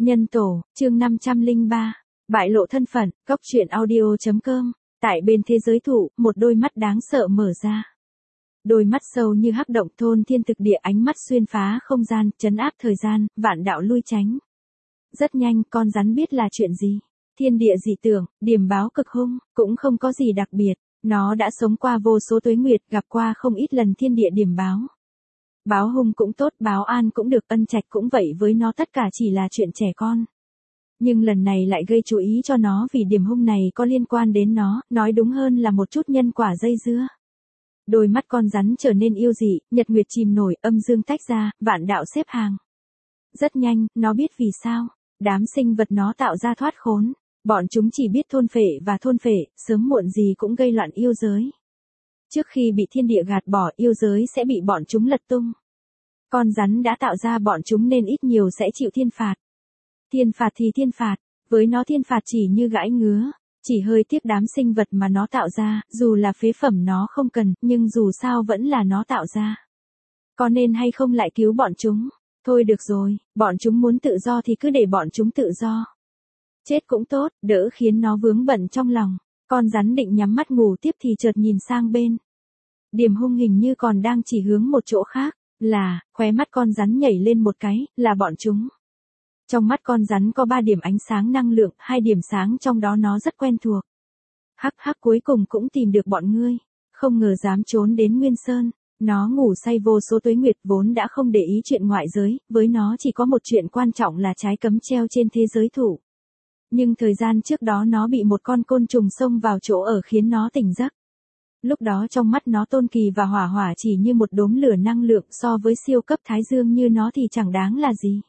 Nhân tổ, chương 503. Bại lộ thân phận, Cóc truyện audio.com. Tại bên thế giới thụ, một đôi mắt đáng sợ mở ra. Đôi mắt sâu như hắc động thôn thiên thực địa, ánh mắt xuyên phá không gian, trấn áp thời gian, vạn đạo lui tránh. Rất nhanh, con rắn biết là chuyện gì. Thiên địa dị tưởng, điềm báo cực hung, cũng không có gì đặc biệt. Nó đã sống qua vô số tuế nguyệt, gặp qua không ít lần thiên địa điềm báo. Báo hung cũng tốt, báo an cũng được, ân trạch cũng vậy, với nó tất cả chỉ là chuyện trẻ con. Nhưng lần này lại gây chú ý cho nó vì điểm hung này có liên quan đến nó, nói đúng hơn là một chút nhân quả dây dưa. Đôi mắt con rắn trở nên yêu dị, nhật nguyệt chìm nổi, âm dương tách ra, vạn đạo xếp hàng. Rất nhanh, nó biết vì sao. Đám sinh vật nó tạo ra thoát khốn. Bọn chúng chỉ biết thôn phệ và thôn phệ, sớm muộn gì cũng gây loạn yêu giới. Trước khi bị thiên địa gạt bỏ, yêu giới sẽ bị bọn chúng lật tung. Con rắn đã tạo ra bọn chúng nên ít nhiều sẽ chịu thiên phạt. Thiên phạt thì thiên phạt, với nó thiên phạt chỉ như gãi ngứa, chỉ hơi tiếc đám sinh vật mà nó tạo ra, dù là phế phẩm nó không cần, nhưng dù sao vẫn là nó tạo ra. Có nên hay không lại cứu bọn chúng? Thôi được rồi, bọn chúng muốn tự do thì cứ để bọn chúng tự do. Chết cũng tốt, đỡ khiến nó vướng bận trong lòng. Con rắn định nhắm mắt ngủ tiếp thì chợt nhìn sang bên. Điểm hung hình như còn đang chỉ hướng một chỗ khác, khóe mắt con rắn nhảy lên một cái, là bọn chúng. Trong mắt con rắn có 3 điểm ánh sáng năng lượng, 2 điểm sáng trong đó nó rất quen thuộc. Hắc hắc, cuối cùng cũng tìm được bọn ngươi, không ngờ dám trốn đến Nguyên Sơn. Nó ngủ say vô số tuế nguyệt vốn đã không để ý chuyện ngoại giới, với nó chỉ có một chuyện quan trọng là trái cấm treo trên thế giới thụ. Nhưng thời gian trước đó nó bị một con côn trùng xông vào chỗ ở khiến nó tỉnh giấc. Lúc đó trong mắt nó Tôn Kỳ và Hỏa Hỏa chỉ như một đốm lửa năng lượng, so với siêu cấp Thái Dương như nó thì chẳng đáng là gì.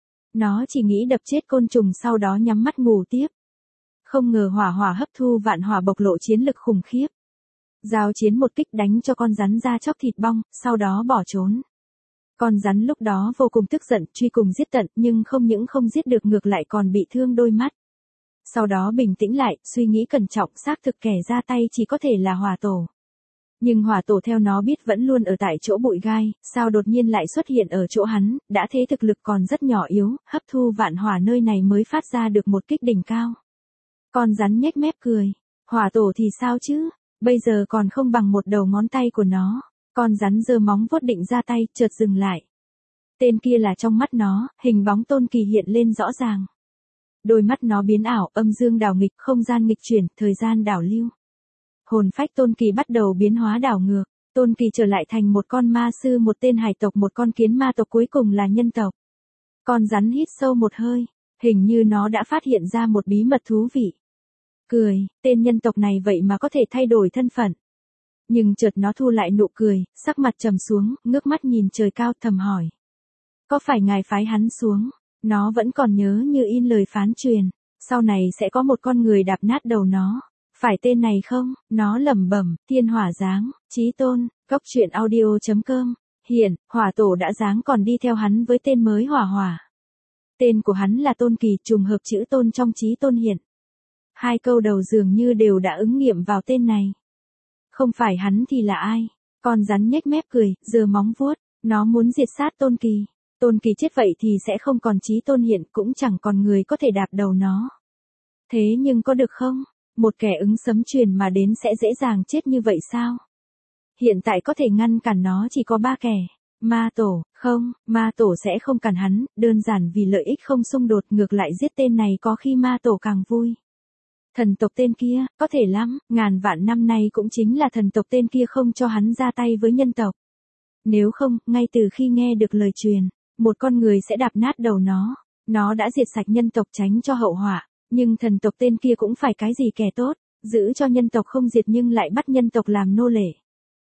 Nó chỉ nghĩ đập chết côn trùng sau đó nhắm mắt ngủ tiếp. Không ngờ Hỏa Hỏa hấp thu vạn hỏa bộc lộ chiến lực khủng khiếp. Giao chiến một kích đánh cho con rắn ra chóc thịt bong, sau đó bỏ trốn. Con rắn lúc đó vô cùng tức giận, truy cùng giết tận, nhưng không những không giết được ngược lại còn bị thương đôi mắt. Sau đó bình tĩnh lại, suy nghĩ cẩn trọng, xác thực kẻ ra tay chỉ có thể là Hỏa Tổ. Nhưng Hỏa Tổ theo nó biết vẫn luôn ở tại chỗ bụi gai, sao đột nhiên lại xuất hiện ở chỗ hắn, đã thế thực lực còn rất nhỏ yếu, hấp thu vạn hỏa nơi này mới phát ra được một kích đỉnh cao. Con rắn nhếch mép cười, Hỏa Tổ thì sao chứ, bây giờ còn không bằng một đầu ngón tay của nó. Con rắn giơ móng vuốt định ra tay, chợt dừng lại. Tên kia là trong mắt nó, hình bóng Tôn Kỳ hiện lên rõ ràng. Đôi mắt nó biến ảo, âm dương đảo nghịch, không gian nghịch chuyển, thời gian đảo lưu. Hồn phách Tôn Kỳ bắt đầu biến hóa đảo ngược. Tôn Kỳ trở lại thành một con ma sư, một tên hải tộc, một con kiến ma tộc, cuối cùng là nhân tộc. Con rắn hít sâu một hơi, hình như nó đã phát hiện ra một bí mật thú vị. Cười, tên nhân tộc này vậy mà có thể thay đổi thân phận. Nhưng chợt nó thu lại nụ cười, sắc mặt trầm xuống, ngước mắt nhìn trời cao thầm hỏi. Có phải ngài phái hắn xuống? Nó vẫn còn nhớ như in lời phán truyền, sau này sẽ có một con người đạp nát đầu nó. Phải tên này không? Nó lẩm bẩm, Thiên Hỏa giáng, Chí Tôn, Cóc truyện audio.com. Hiện, Hỏa Tổ đã giáng còn đi theo hắn với tên mới Hỏa Hỏa. Tên của hắn là Tôn Kỳ, trùng hợp chữ Tôn trong Chí Tôn hiện. 2 câu đầu dường như đều đã ứng nghiệm vào tên này. Không phải hắn thì là ai? Con rắn nhếch mép cười, giơ móng vuốt, nó muốn diệt sát Tôn Kỳ. Tôn Kỳ chết vậy thì sẽ không còn Chí Tôn hiện, cũng chẳng còn người có thể đạp đầu nó. Thế nhưng có được không? Một kẻ ứng sấm truyền mà đến sẽ dễ dàng chết như vậy sao? Hiện tại có thể ngăn cản nó chỉ có 3 kẻ. Ma Tổ, không, Ma Tổ sẽ không cản hắn, đơn giản vì lợi ích không xung đột, ngược lại giết tên này có khi Ma Tổ càng vui. Thần tộc tên kia, có thể lắm, ngàn vạn năm nay cũng chính là thần tộc tên kia không cho hắn ra tay với nhân tộc. Nếu không, ngay từ khi nghe được lời truyền, một con người sẽ đạp nát đầu nó đã diệt sạch nhân tộc tránh cho hậu họa, nhưng thần tộc tên kia cũng phải cái gì kẻ tốt, giữ cho nhân tộc không diệt nhưng lại bắt nhân tộc làm nô lệ.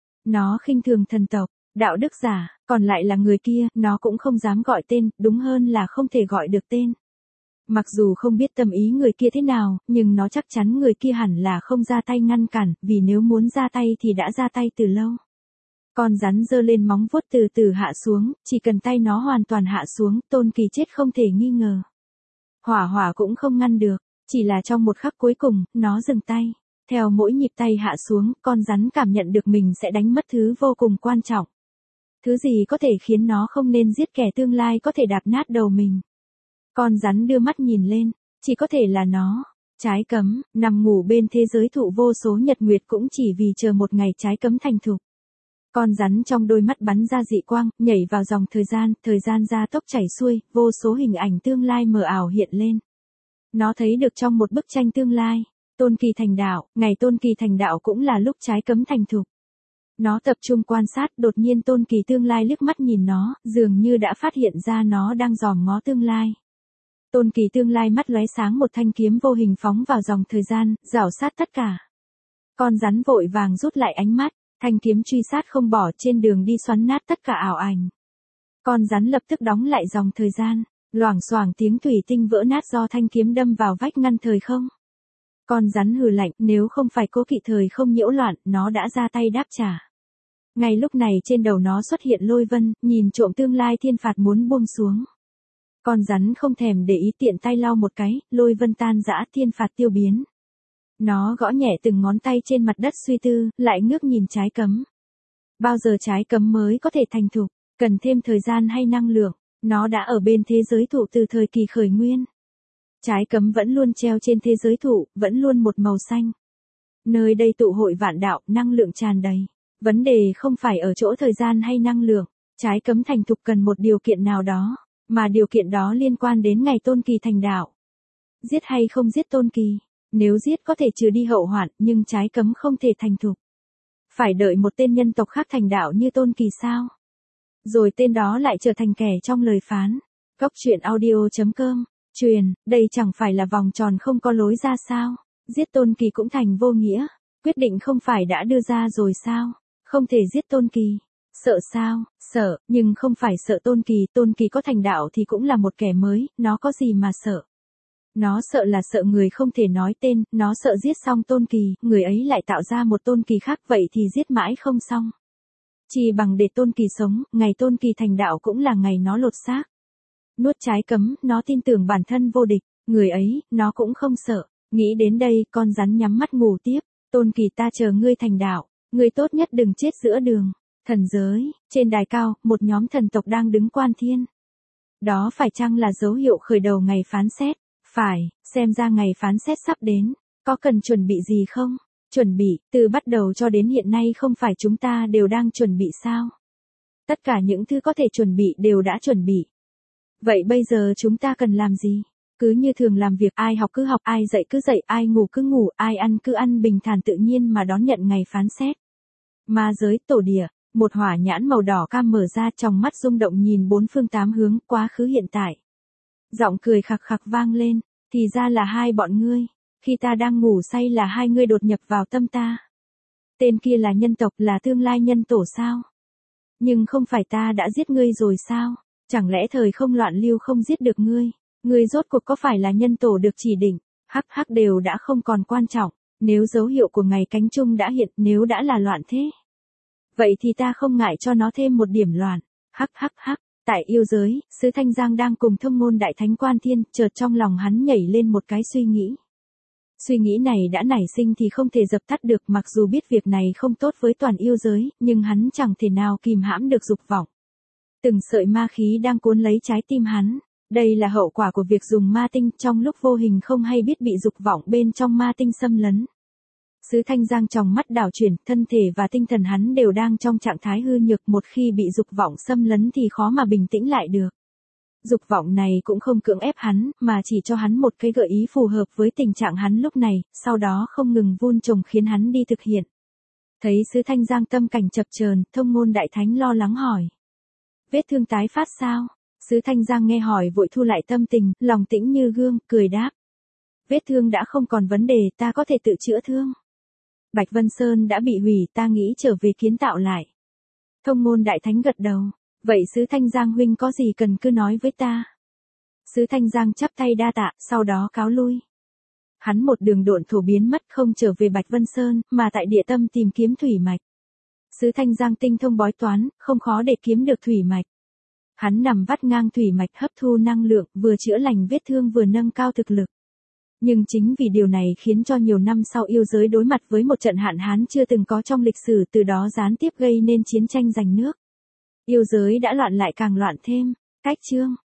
Nó khinh thường thần tộc, đạo đức giả, còn lại là người kia, nó cũng không dám gọi tên, đúng hơn là không thể gọi được tên. Mặc dù không biết tâm ý người kia thế nào, nhưng nó chắc chắn người kia hẳn là không ra tay ngăn cản, vì nếu muốn ra tay thì đã ra tay từ lâu. Con rắn giơ lên móng vuốt từ từ hạ xuống, chỉ cần tay nó hoàn toàn hạ xuống, Tôn Kỳ chết không thể nghi ngờ. Hỏa Hỏa cũng không ngăn được, chỉ là trong một khắc cuối cùng, nó dừng tay. Theo mỗi nhịp tay hạ xuống, con rắn cảm nhận được mình sẽ đánh mất thứ vô cùng quan trọng. Thứ gì có thể khiến nó không nên giết kẻ tương lai có thể đạp nát đầu mình. Con rắn đưa mắt nhìn lên, chỉ có thể là nó. Trái cấm, nằm ngủ bên thế giới thụ vô số nhật nguyệt cũng chỉ vì chờ một ngày trái cấm thành thục. Con rắn trong đôi mắt bắn ra dị quang, nhảy vào dòng thời gian gia tốc chảy xuôi, vô số hình ảnh tương lai mờ ảo hiện lên. Nó thấy được trong một bức tranh tương lai, Tôn Kỳ thành đạo, ngày Tôn Kỳ thành đạo cũng là lúc trái cấm thành thục. Nó tập trung quan sát, đột nhiên Tôn Kỳ tương lai liếc mắt nhìn nó, dường như đã phát hiện ra nó đang dòm ngó tương lai. Tôn Kỳ tương lai mắt lóe sáng, một thanh kiếm vô hình phóng vào dòng thời gian, rảo sát tất cả. Con rắn vội vàng rút lại ánh mắt, thanh kiếm truy sát không bỏ, trên đường đi xoắn nát tất cả ảo ảnh. Con rắn lập tức đóng lại dòng thời gian, loảng xoảng tiếng thủy tinh vỡ nát do thanh kiếm đâm vào vách ngăn thời không. Con rắn hừ lạnh, nếu không phải cố kỵ thời không nhiễu loạn, nó đã ra tay đáp trả. Ngay lúc này trên đầu nó xuất hiện lôi vân, nhìn trộm tương lai thiên phạt muốn buông xuống. Con rắn không thèm để ý, tiện tay lau một cái, lôi vân tan rã, thiên phạt tiêu biến. Nó gõ nhẹ từng ngón tay trên mặt đất suy tư, lại ngước nhìn trái cấm. Bao giờ trái cấm mới có thể thành thục, cần thêm thời gian hay năng lượng, nó đã ở bên thế giới thụ từ thời kỳ khởi nguyên. Trái cấm vẫn luôn treo trên thế giới thụ, vẫn luôn một màu xanh. Nơi đây tụ hội vạn đạo, năng lượng tràn đầy. Vấn đề không phải ở chỗ thời gian hay năng lượng, trái cấm thành thục cần một điều kiện nào đó, mà điều kiện đó liên quan đến ngày Tôn Kỳ thành đạo. Giết hay không giết Tôn Kỳ? Nếu giết có thể trừ đi hậu hoạn, nhưng trái cấm không thể thành thục. Phải đợi một tên nhân tộc khác thành đạo như Tôn Kỳ sao? Rồi tên đó lại trở thành kẻ trong lời phán. Góc truyện audio.com, truyền, đây chẳng phải là vòng tròn không có lối ra sao? Giết Tôn Kỳ cũng thành vô nghĩa. Quyết định không phải đã đưa ra rồi sao? Không thể giết Tôn Kỳ. Sợ sao? Sợ, nhưng không phải sợ Tôn Kỳ có thành đạo thì cũng là một kẻ mới, nó có gì mà sợ. Nó sợ là sợ người không thể nói tên, nó sợ giết xong Tôn Kỳ, người ấy lại tạo ra một Tôn Kỳ khác, vậy thì giết mãi không xong. Chỉ bằng để Tôn Kỳ sống, ngày Tôn Kỳ thành đạo cũng là ngày nó lột xác. Nuốt trái cấm, nó tin tưởng bản thân vô địch, người ấy, nó cũng không sợ. Nghĩ đến đây, con rắn nhắm mắt ngủ tiếp. Tôn Kỳ, ta chờ ngươi thành đạo, ngươi tốt nhất đừng chết giữa đường. Thần giới, trên đài cao, một nhóm thần tộc đang đứng quan thiên. Đó phải chăng là dấu hiệu khởi đầu ngày phán xét? Phải, xem ra ngày phán xét sắp đến. Có cần chuẩn bị gì không? Chuẩn bị, từ bắt đầu cho đến hiện nay không phải chúng ta đều đang chuẩn bị sao? Tất cả những thứ có thể chuẩn bị đều đã chuẩn bị. Vậy bây giờ chúng ta cần làm gì? Cứ như thường làm việc, ai học cứ học, ai dậy cứ dậy, ai ngủ cứ ngủ, ai ăn cứ ăn, bình thản tự nhiên mà đón nhận ngày phán xét. Ma giới, tổ địa, một hỏa nhãn màu đỏ cam mở ra, trong mắt rung động nhìn bốn phương tám hướng, quá khứ hiện tại. Giọng cười khặc khặc vang lên, thì ra là hai bọn ngươi, khi ta đang ngủ say là hai ngươi đột nhập vào tâm ta. Tên kia là nhân tộc, là tương lai nhân tổ sao? Nhưng không phải ta đã giết ngươi rồi sao? Chẳng lẽ thời không loạn lưu không giết được ngươi? Ngươi rốt cuộc có phải là nhân tổ được chỉ định? Hắc hắc, đều đã không còn quan trọng, nếu dấu hiệu của ngày cánh chung đã hiện, nếu đã là loạn thế. Vậy thì ta không ngại cho nó thêm một điểm loạn. Hắc hắc hắc, tại yêu giới, Sứ Thanh Giang đang cùng Thông Ngôn Đại Thánh quan thiên, chợt trong lòng hắn nhảy lên một cái suy nghĩ. Suy nghĩ này đã nảy sinh thì không thể dập tắt được, mặc dù biết việc này không tốt với toàn yêu giới, nhưng hắn chẳng thể nào kìm hãm được dục vọng. Từng sợi ma khí đang cuốn lấy trái tim hắn. Đây là hậu quả của việc dùng ma tinh, trong lúc vô hình không hay biết bị dục vọng bên trong ma tinh xâm lấn. Sứ Thanh Giang trong mắt đảo chuyển, thân thể và tinh thần hắn đều đang trong trạng thái hư nhược, một khi bị dục vọng xâm lấn thì khó mà bình tĩnh lại được. Dục vọng này cũng không cưỡng ép hắn, mà chỉ cho hắn một cái gợi ý phù hợp với tình trạng hắn lúc này, sau đó không ngừng vun trồng khiến hắn đi thực hiện. Thấy Sứ Thanh Giang tâm cảnh chập chờn, Thông Ngôn Đại Thánh lo lắng hỏi. Vết thương tái phát sao? Sứ Thanh Giang nghe hỏi vội thu lại tâm tình, lòng tĩnh như gương, cười đáp. Vết thương đã không còn vấn đề, ta có thể tự chữa thương. Bạch Vân Sơn đã bị hủy, ta nghĩ trở về kiến tạo lại. Thông Ngôn Đại Thánh gật đầu. Vậy Sứ Thanh Giang huynh có gì cần cứ nói với ta. Sứ Thanh Giang chắp tay đa tạ, sau đó cáo lui. Hắn một đường độn thổ biến mất, không trở về Bạch Vân Sơn, mà tại địa tâm tìm kiếm thủy mạch. Sứ Thanh Giang tinh thông bói toán, không khó để kiếm được thủy mạch. Hắn nằm vắt ngang thủy mạch, hấp thu năng lượng, vừa chữa lành vết thương vừa nâng cao thực lực. Nhưng chính vì điều này khiến cho nhiều năm sau yêu giới đối mặt với một trận hạn hán chưa từng có trong lịch sử, từ đó gián tiếp gây nên chiến tranh giành nước. Yêu giới đã loạn lại càng loạn thêm. Cách chương